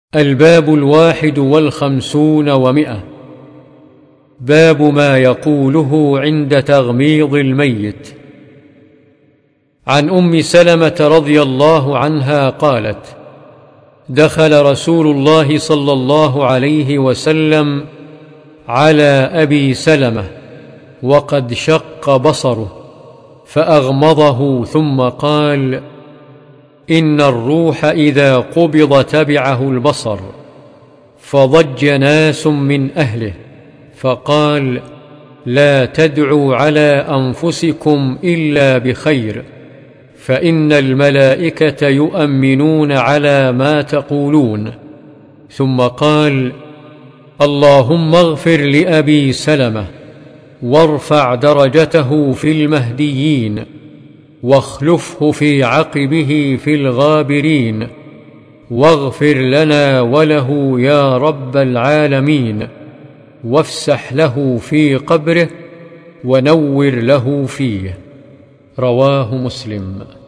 الباب 51 و100. باب ما يقوله عند تغميض الميت. عن أم سلمة رضي الله عنها قالت: دخل رسول الله صلى الله عليه وسلم على أبي سلمة وقد شق بصره فأغمضه ثم قال: إن الروح إذا قبض تبعه البصر. فضج ناس من أهله فقال: لا تدعوا على أنفسكم إلا بخير، فإن الملائكة يؤمنون على ما تقولون. ثم قال: اللهم اغفر لأبي سلمة وارفع درجته في المهديين واخلفه في عقبه في الغابرين، واغفر لنا وله يا رب العالمين، وافسح له في قبره ونور له فيه. رواه مسلم.